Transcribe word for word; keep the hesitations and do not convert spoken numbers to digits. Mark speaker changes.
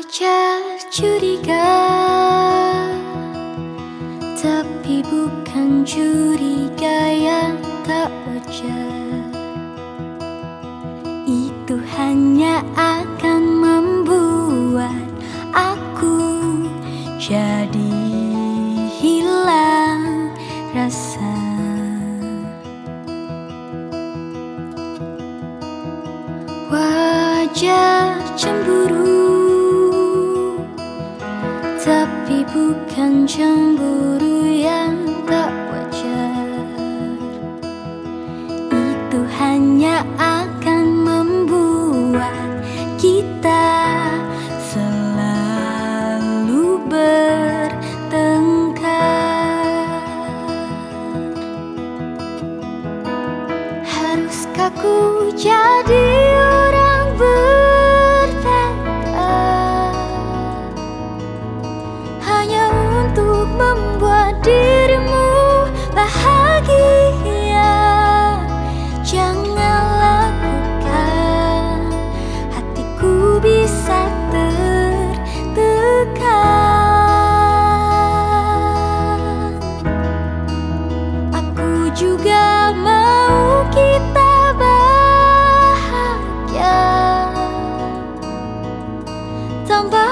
Speaker 1: Wajar curiga, tapi bukan curiga yang tak wajar. Itu hanya akan membuat aku jadi hilang rasa. Wajar cemburu, tapi bukan cemburu yang tak wajar. Itu hanya akan membuat kita selalu bertengkar. Haruskah ku jadi orang berbeda hanya untuk membuat dirimu bahagia? Jangan lakukan, hatiku bisa tertekan. Aku juga mau kita bahagia tanpa